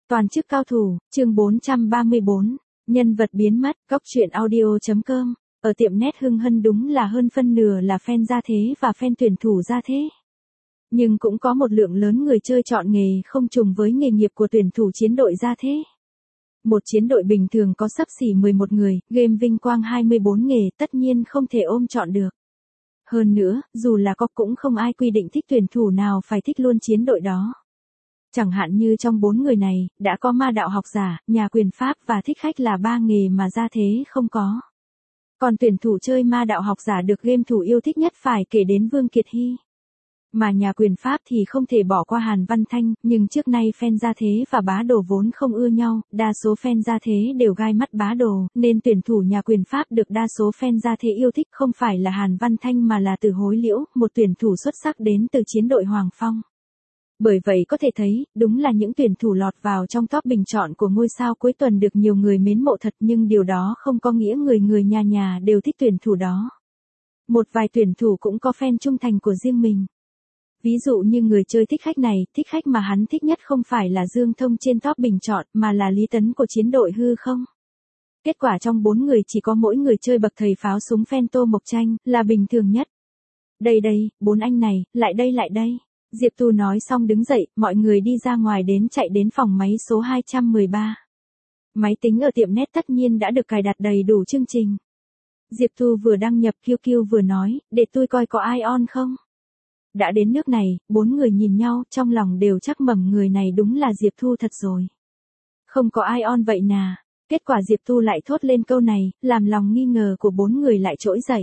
Toàn chức cao thủ, chương 434, nhân vật biến mất, góc truyện audio.com, ở tiệm nét Hưng Hân đúng là hơn phân nửa là fan gia thế và fan tuyển thủ gia thế. Nhưng cũng có một lượng lớn người chơi chọn nghề không trùng với nghề nghiệp của tuyển thủ chiến đội gia thế. Một chiến đội bình thường có xấp xỉ 11 người, game vinh quang 24 nghề tất nhiên không thể ôm chọn được. Hơn nữa, dù là có cũng không ai quy định thích tuyển thủ nào phải thích luôn chiến đội đó. Chẳng hạn như trong 4 người này, đã có ma đạo học giả, nhà quyền pháp và thích khách là 3 nghề mà gia thế không có. Còn tuyển thủ chơi ma đạo học giả được game thủ yêu thích nhất phải kể đến Vương Kiệt Hy. Mà nhà quyền pháp thì không thể bỏ qua Hàn Văn Thanh, nhưng trước nay fan gia thế và bá đồ vốn không ưa nhau, đa số fan gia thế đều gai mắt bá đồ, nên tuyển thủ nhà quyền pháp được đa số fan gia thế yêu thích không phải là Hàn Văn Thanh mà là Từ Hối Liễu, một tuyển thủ xuất sắc đến từ chiến đội Hoàng Phong. Bởi vậy có thể thấy, đúng là những tuyển thủ lọt vào trong top bình chọn của ngôi sao cuối tuần được nhiều người mến mộ thật, nhưng điều đó không có nghĩa người nhà đều thích tuyển thủ đó. Một vài tuyển thủ cũng có fan trung thành của riêng mình. Ví dụ như người chơi thích khách này, thích khách mà hắn thích nhất không phải là Dương Thông trên top bình chọn mà là Lý Tấn của chiến đội Hư Không. Kết quả trong 4 người chỉ có mỗi người chơi bậc thầy pháo súng fan Tô Mộc Tranh là bình thường nhất. Đây, 4 anh này, lại đây. Diệp Tu nói xong đứng dậy, mọi người đi ra ngoài chạy đến phòng máy số 213. Máy tính ở tiệm nét tất nhiên đã được cài đặt đầy đủ chương trình. Diệp Tu vừa đăng nhập QQ vừa nói, để tôi coi có ai on không. Đã đến nước này, 4 người nhìn nhau, trong lòng đều chắc mẩm người này đúng là Diệp Thu thật rồi. Không có ai on vậy nà. Kết quả Diệp Tu lại thốt lên câu này, làm lòng nghi ngờ của 4 người lại trỗi dậy.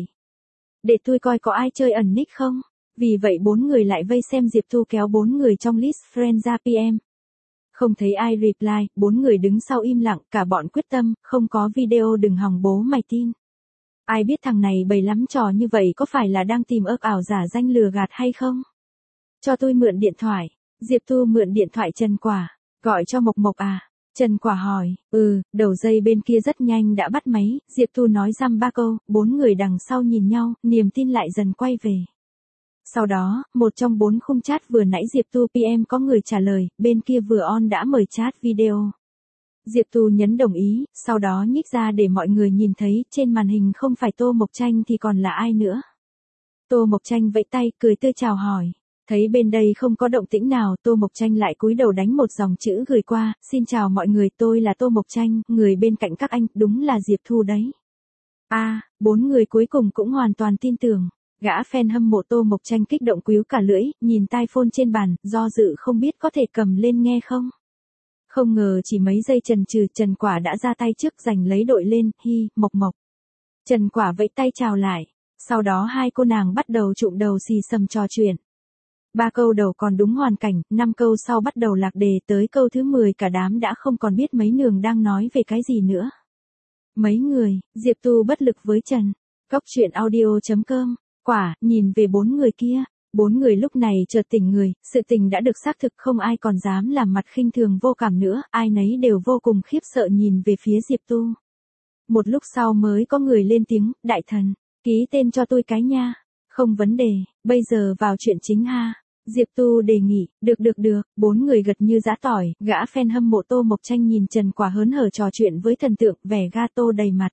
Để tôi coi có ai chơi ẩn nick không. Vì vậy 4 người lại vây xem Diệp Tu kéo 4 người trong list friend ra PM. Không thấy ai reply, 4 người đứng sau im lặng, cả bọn quyết tâm, không có video đừng hòng bố mày tin. Ai biết thằng này bày lắm trò như vậy có phải là đang tìm ấp ảo giả danh lừa gạt hay không? Cho tôi mượn điện thoại. Diệp Tu mượn điện thoại Trần Quả. Gọi cho Mộc à? Trần Quả hỏi, đầu dây bên kia rất nhanh đã bắt máy, Diệp Tu nói dăm ba câu, 4 người đằng sau nhìn nhau, niềm tin lại dần quay về. Sau đó, một trong 4 khung chat vừa nãy Diệp Tu PM có người trả lời, bên kia vừa on đã mời chat video. Diệp Tu nhấn đồng ý, sau đó nhích ra để mọi người nhìn thấy, trên màn hình không phải Tô Mộc Tranh thì còn là ai nữa. Tô Mộc Tranh vẫy tay, cười tươi chào hỏi. Thấy bên đây không có động tĩnh nào, Tô Mộc Tranh lại cúi đầu đánh một dòng chữ gửi qua, xin chào mọi người, tôi là Tô Mộc Tranh, người bên cạnh các anh, đúng là Diệp Thu đấy. 4 người cuối cùng cũng hoàn toàn tin tưởng. Gã fan hâm mộ Tô Mộc Tranh kích động quýu cả lưỡi, nhìn tai phone trên bàn, do dự không biết có thể cầm lên nghe không. Không ngờ chỉ mấy giây chần chừ, Trần Quả đã ra tay trước giành lấy đội lên, Mộc. Trần Quả vẫy tay chào lại. Sau đó hai cô nàng bắt đầu trụm đầu xì xầm trò chuyện. 3 câu đầu còn đúng hoàn cảnh, 5 câu sau bắt đầu lạc đề, tới câu thứ 10 cả đám đã không còn biết mấy nường đang nói về cái gì nữa. Mấy người, Diệp Tu bất lực với Trần. Góc truyện audio.com. Quả, nhìn về 4 người kia. 4 người lúc này chợt tỉnh người, sự tình đã được xác thực, không ai còn dám làm mặt khinh thường vô cảm nữa, ai nấy đều vô cùng khiếp sợ nhìn về phía Diệp Tu. Một lúc sau mới có người lên tiếng, đại thần, ký tên cho tôi cái nha. Không vấn đề, bây giờ vào chuyện chính ha. Diệp Tu đề nghị, được, 4 người gật như giã tỏi, gã fan hâm mộ Tô Mộc Tranh nhìn Trần Quả hớn hở trò chuyện với thần tượng, vẻ gato đầy mặt.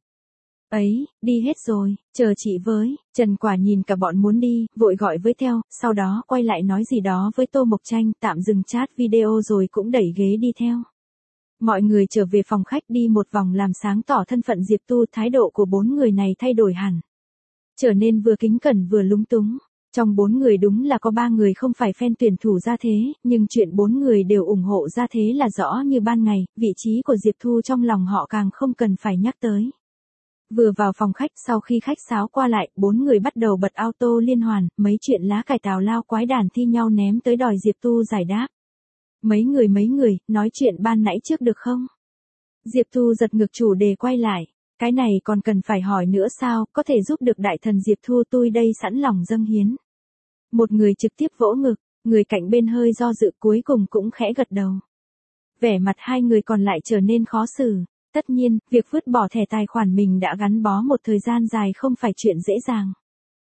Ấy, đi hết rồi, chờ chị với. Trần Quả nhìn cả bọn muốn đi, vội gọi với theo, sau đó quay lại nói gì đó với Tô Mộc Tranh, tạm dừng chat video rồi cũng đẩy ghế đi theo. Mọi người trở về phòng khách đi một vòng làm sáng tỏ thân phận Diệp Tu, thái độ của 4 người này thay đổi hẳn. Trở nên vừa kính cẩn vừa lúng túng. Trong 4 người đúng là có 3 người không phải fan tuyển thủ gia thế, nhưng chuyện 4 người đều ủng hộ gia thế là rõ như ban ngày, vị trí của Diệp Thu trong lòng họ càng không cần phải nhắc tới. Vừa vào phòng khách, sau khi khách sáo qua lại, 4 người bắt đầu bật auto liên hoàn, mấy chuyện lá cải tào lao quái đản thi nhau ném tới đòi Diệp Tu giải đáp. Mấy người, nói chuyện ban nãy trước được không? Diệp Tu giật ngược chủ đề quay lại. Cái này còn cần phải hỏi nữa sao, có thể giúp được đại thần Diệp Thu tôi đây sẵn lòng dâng hiến. Một người trực tiếp vỗ ngực, người cạnh bên hơi do dự cuối cùng cũng khẽ gật đầu. Vẻ mặt hai người còn lại trở nên khó xử. Tất nhiên, việc vứt bỏ thẻ tài khoản mình đã gắn bó một thời gian dài không phải chuyện dễ dàng.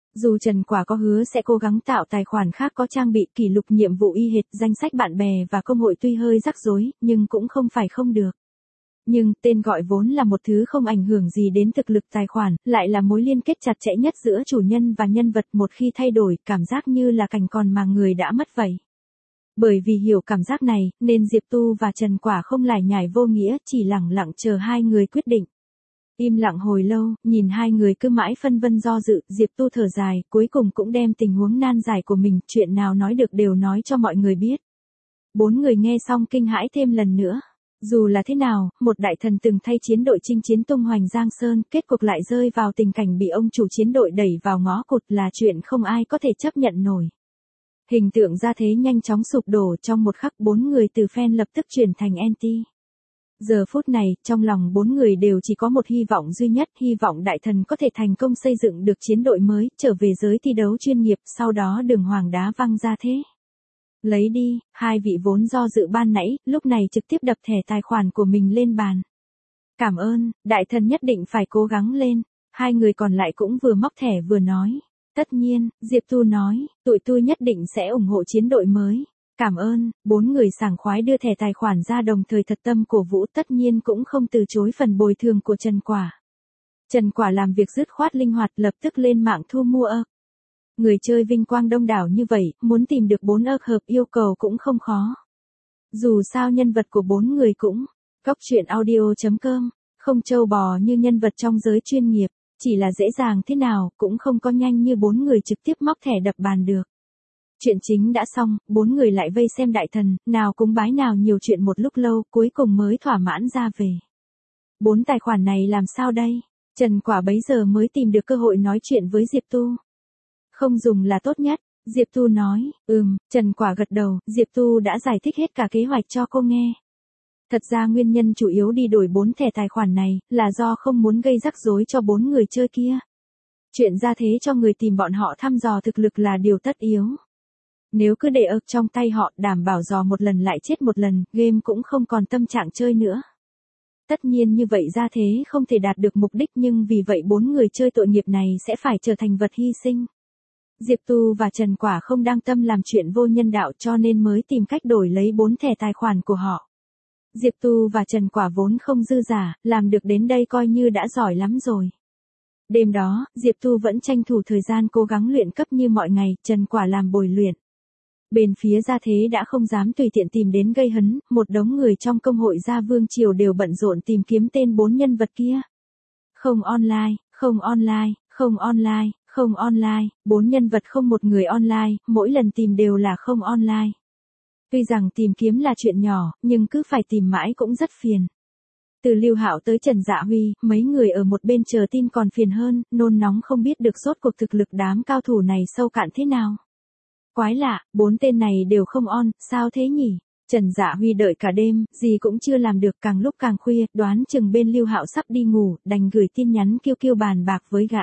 Dù Trần Quả có hứa sẽ cố gắng tạo tài khoản khác có trang bị kỷ lục nhiệm vụ y hệt, danh sách bạn bè và công hội tuy hơi rắc rối, nhưng cũng không phải không được. Nhưng, tên gọi vốn là một thứ không ảnh hưởng gì đến thực lực tài khoản, lại là mối liên kết chặt chẽ nhất giữa chủ nhân và nhân vật, một khi thay đổi, cảm giác như là cảnh còn mà người đã mất vậy. Bởi vì hiểu cảm giác này, nên Diệp Tu và Trần Quả không lải nhải vô nghĩa, chỉ lẳng lặng chờ hai người quyết định. Im lặng hồi lâu, nhìn hai người cứ mãi phân vân do dự, Diệp Tu thở dài, cuối cùng cũng đem tình huống nan giải của mình, chuyện nào nói được đều nói cho mọi người biết. Bốn người nghe xong kinh hãi thêm lần nữa. Dù là thế nào, một đại thần từng thay chiến đội chinh chiến tung hoành Giang Sơn, kết cục lại rơi vào tình cảnh bị ông chủ chiến đội đẩy vào ngõ cụt là chuyện không ai có thể chấp nhận nổi. Hình tượng ra thế nhanh chóng sụp đổ, trong một khắc bốn người từ fan lập tức chuyển thành anti. Giờ phút này, trong lòng bốn người đều chỉ có một hy vọng duy nhất, hy vọng đại thần có thể thành công xây dựng được chiến đội mới, trở về giới thi đấu chuyên nghiệp, sau đó đường hoàng đá văng ra thế. Lấy đi, hai vị vốn do dự ban nãy, lúc này trực tiếp đập thẻ tài khoản của mình lên bàn. Cảm ơn, đại thần nhất định phải cố gắng lên. Hai người còn lại cũng vừa móc thẻ vừa nói. Tất nhiên, Diệp Tu nói, tụi tôi nhất định sẽ ủng hộ chiến đội mới. Cảm ơn, bốn người sảng khoái đưa thẻ tài khoản ra đồng thời thật tâm cổ vũ, tất nhiên cũng không từ chối phần bồi thường của Trần Quả. Trần Quả làm việc dứt khoát linh hoạt, lập tức lên mạng thu mua ơ. Người chơi vinh quang đông đảo như vậy, muốn tìm được 4 ơ hợp yêu cầu cũng không khó. Dù sao nhân vật của bốn người cũng, Cóc Truyện Audio.com, không trâu bò như nhân vật trong giới chuyên nghiệp, chỉ là dễ dàng thế nào, cũng không có nhanh như bốn người trực tiếp móc thẻ đập bàn được. Chuyện chính đã xong, bốn người lại vây xem đại thần, nào cúng bái nào nhiều chuyện một lúc lâu, cuối cùng mới thỏa mãn ra về. 4 tài khoản này làm sao đây? Trần Quả bấy giờ mới tìm được cơ hội nói chuyện với Diệp Tu. Không dùng là tốt nhất, Diệp Tu nói, Trần Quả gật đầu, Diệp Tu đã giải thích hết cả kế hoạch cho cô nghe. Thật ra nguyên nhân chủ yếu đi đổi 4 thẻ tài khoản này, là do không muốn gây rắc rối cho 4 người chơi kia. Chuyện ra thế cho người tìm bọn họ thăm dò thực lực là điều tất yếu. Nếu cứ để ơ trong tay họ, đảm bảo dò một lần lại chết một lần, game cũng không còn tâm trạng chơi nữa. Tất nhiên như vậy ra thế không thể đạt được mục đích, nhưng vì vậy 4 người chơi tội nghiệp này sẽ phải trở thành vật hy sinh. Diệp Tu và Trần Quả không đang tâm làm chuyện vô nhân đạo cho nên mới tìm cách đổi lấy 4 thẻ tài khoản của họ. Diệp Tu và Trần Quả vốn không dư giả, làm được đến đây coi như đã giỏi lắm rồi. Đêm đó, Diệp Tu vẫn tranh thủ thời gian cố gắng luyện cấp như mọi ngày, Trần Quả làm bồi luyện. Bên phía gia thế đã không dám tùy tiện tìm đến gây hấn, một đống người trong công hội gia vương triều đều bận rộn tìm kiếm tên 4 nhân vật kia. Không online, không online, không online, không online, 4 nhân vật không một người online, mỗi lần tìm đều là không online. Tuy rằng tìm kiếm là chuyện nhỏ, nhưng cứ phải tìm mãi cũng rất phiền. Từ Lưu Hạo tới Trần Dạ Huy, mấy người ở một bên chờ tin còn phiền hơn, nôn nóng không biết được rốt cuộc thực lực đám cao thủ này sâu cạn thế nào. Quái lạ, 4 tên này đều không on, sao thế nhỉ? Trần Dạ Huy đợi cả đêm, gì cũng chưa làm được, càng lúc càng khuya, đoán chừng bên Lưu Hạo sắp đi ngủ, đành gửi tin nhắn kêu bàn bạc với gã.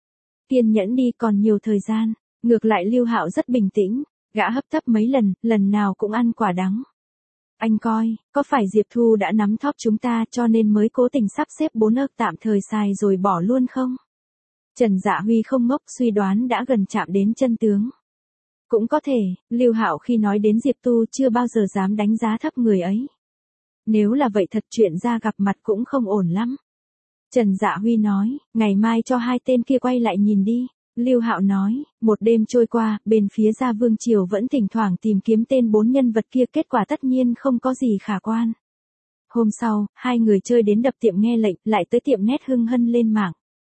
Kiên nhẫn đi, còn nhiều thời gian. Ngược lại Lưu Hạo rất bình tĩnh, gã hấp tấp mấy lần, lần nào cũng ăn quả đắng. Anh coi, có phải Diệp Thu đã nắm thóp chúng ta cho nên mới cố tình sắp xếp 4 ơ tạm thời xài rồi bỏ luôn không? Trần Dạ Huy không ngốc, suy đoán đã gần chạm đến chân tướng. Cũng có thể, Lưu Hạo khi nói đến Diệp Tu chưa bao giờ dám đánh giá thấp người ấy. Nếu là vậy thật chuyện ra gặp mặt cũng không ổn lắm. Trần Dạ Huy nói, ngày mai cho 2 tên kia quay lại nhìn đi. Lưu Hạo nói, một đêm trôi qua, bên phía Gia Vương Triều vẫn thỉnh thoảng tìm kiếm tên 4 nhân vật kia, kết quả tất nhiên không có gì khả quan. Hôm sau, 2 người chơi đến đập tiệm nghe lệnh, lại tới tiệm Nét Hưng Hân lên mạng.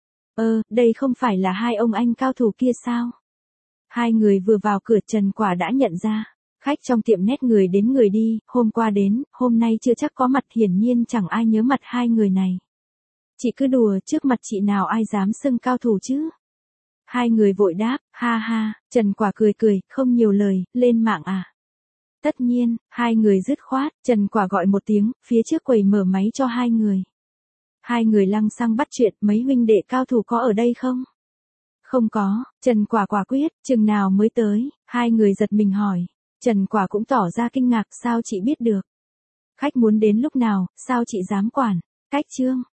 Đây không phải là 2 ông anh cao thủ kia sao? 2 người vừa vào cửa Trần Quả đã nhận ra. Khách trong tiệm Nét người đến người đi, hôm qua đến, hôm nay chưa chắc có mặt, hiển nhiên chẳng ai nhớ mặt 2 người này. Chị cứ đùa, trước mặt chị nào ai dám xưng cao thủ chứ? 2 người vội đáp, ha ha, Trần Quả cười, không nhiều lời, lên mạng à? Tất nhiên, 2 người dứt khoát, Trần Quả gọi một tiếng, phía trước quầy mở máy cho 2 người. 2 người lăng xăng bắt chuyện, mấy huynh đệ cao thủ có ở đây không? Không có, Trần Quả quả quyết, chừng nào mới tới, 2 người giật mình hỏi. Trần Quả cũng tỏ ra kinh ngạc, sao chị biết được? Khách muốn đến lúc nào, sao chị dám quản? Cách chương.